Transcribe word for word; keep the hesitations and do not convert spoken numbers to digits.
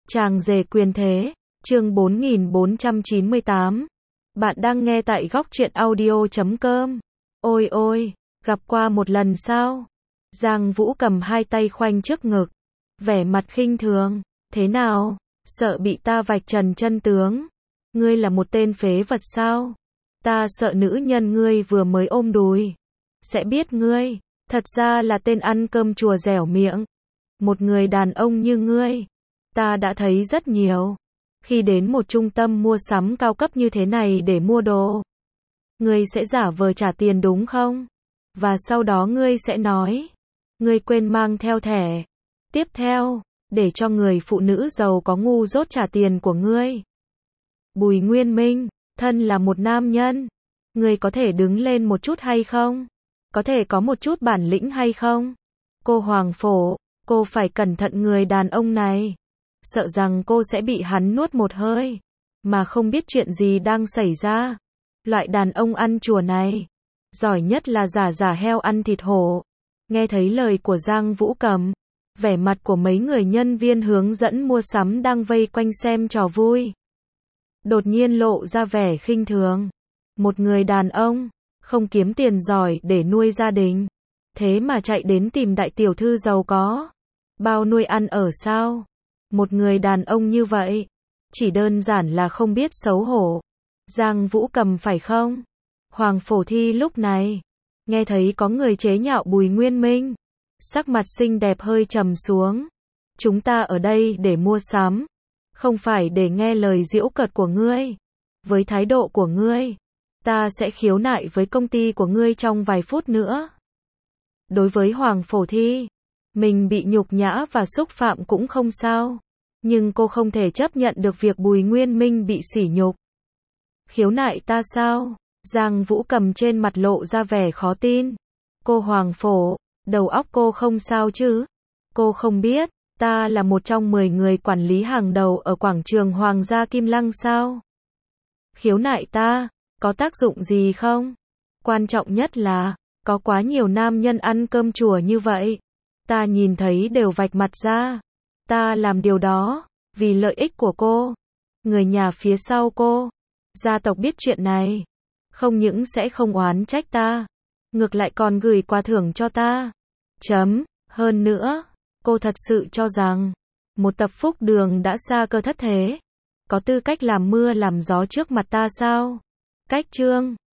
Chàng rể quyền thế, chương bốn nghìn bốn trăm chín mươi tám. Bạn đang nghe tại góc truyện audio chấm com. Ôi ôi, gặp qua một lần sao? Giang Vũ cầm hai tay khoanh trước ngực, vẻ mặt khinh thường. Thế nào, sợ bị ta vạch trần chân tướng? Ngươi là một tên phế vật sao? Ta sợ nữ nhân ngươi vừa mới ôm đùi sẽ biết ngươi thật ra là tên ăn cơm chùa dẻo miệng. Một người đàn ông như ngươi, ta đã thấy rất nhiều. Khi đến một trung tâm mua sắm cao cấp như thế này để mua đồ, ngươi sẽ giả vờ trả tiền đúng không? Và sau đó ngươi sẽ nói, ngươi quên mang theo thẻ. Tiếp theo, để cho người phụ nữ giàu có ngu dốt trả tiền của ngươi. Bùi Nguyên Minh, thân là một nam nhân, ngươi có thể đứng lên một chút hay không? Có thể có một chút bản lĩnh hay không? Cô Hoàng Phổ, cô phải cẩn thận người đàn ông này. Sợ rằng cô sẽ bị hắn nuốt một hơi, mà không biết chuyện gì đang xảy ra. Loại đàn ông ăn chùa này, giỏi nhất là giả giả heo ăn thịt hổ. Nghe thấy lời của Giang Vũ Cầm, vẻ mặt của mấy người nhân viên hướng dẫn mua sắm đang vây quanh xem trò vui, đột nhiên lộ ra vẻ khinh thường. Một người đàn ông, không kiếm tiền giỏi để nuôi gia đình, thế mà chạy đến tìm đại tiểu thư giàu có, bao nuôi ăn ở sao? Một người đàn ông như vậy, chỉ đơn giản là không biết xấu hổ. Giang Vũ Cầm phải không? Hoàng Phổ Thi lúc này, nghe thấy có người chế nhạo Bùi Nguyên Minh, sắc mặt xinh đẹp hơi trầm xuống. Chúng ta ở đây để mua sắm, không phải để nghe lời giễu cợt của ngươi. Với thái độ của ngươi, ta sẽ khiếu nại với công ty của ngươi trong vài phút nữa. Đối với Hoàng Phổ Thi, mình bị nhục nhã và xúc phạm cũng không sao, nhưng cô không thể chấp nhận được việc Bùi Nguyên Minh bị sỉ nhục. Khiếu nại ta sao? Giang Vũ Cầm trên mặt lộ ra vẻ khó tin. Cô Hoàng Phổ, đầu óc cô không sao chứ? Cô không biết, ta là một trong mười người quản lý hàng đầu ở quảng trường Hoàng gia Kim Lăng sao? Khiếu nại ta, có tác dụng gì không? Quan trọng nhất là, có quá nhiều nam nhân ăn cơm chùa như vậy. Ta nhìn thấy đều vạch mặt ra. Ta làm điều đó, vì lợi ích của cô, người nhà phía sau cô. Gia tộc biết chuyện này, không những sẽ không oán trách ta, ngược lại còn gửi quà thưởng cho ta. Chấm, hơn nữa, cô thật sự cho rằng, một tập phúc đường đã xa cơ thất thế, có tư cách làm mưa làm gió trước mặt ta sao? Cách chương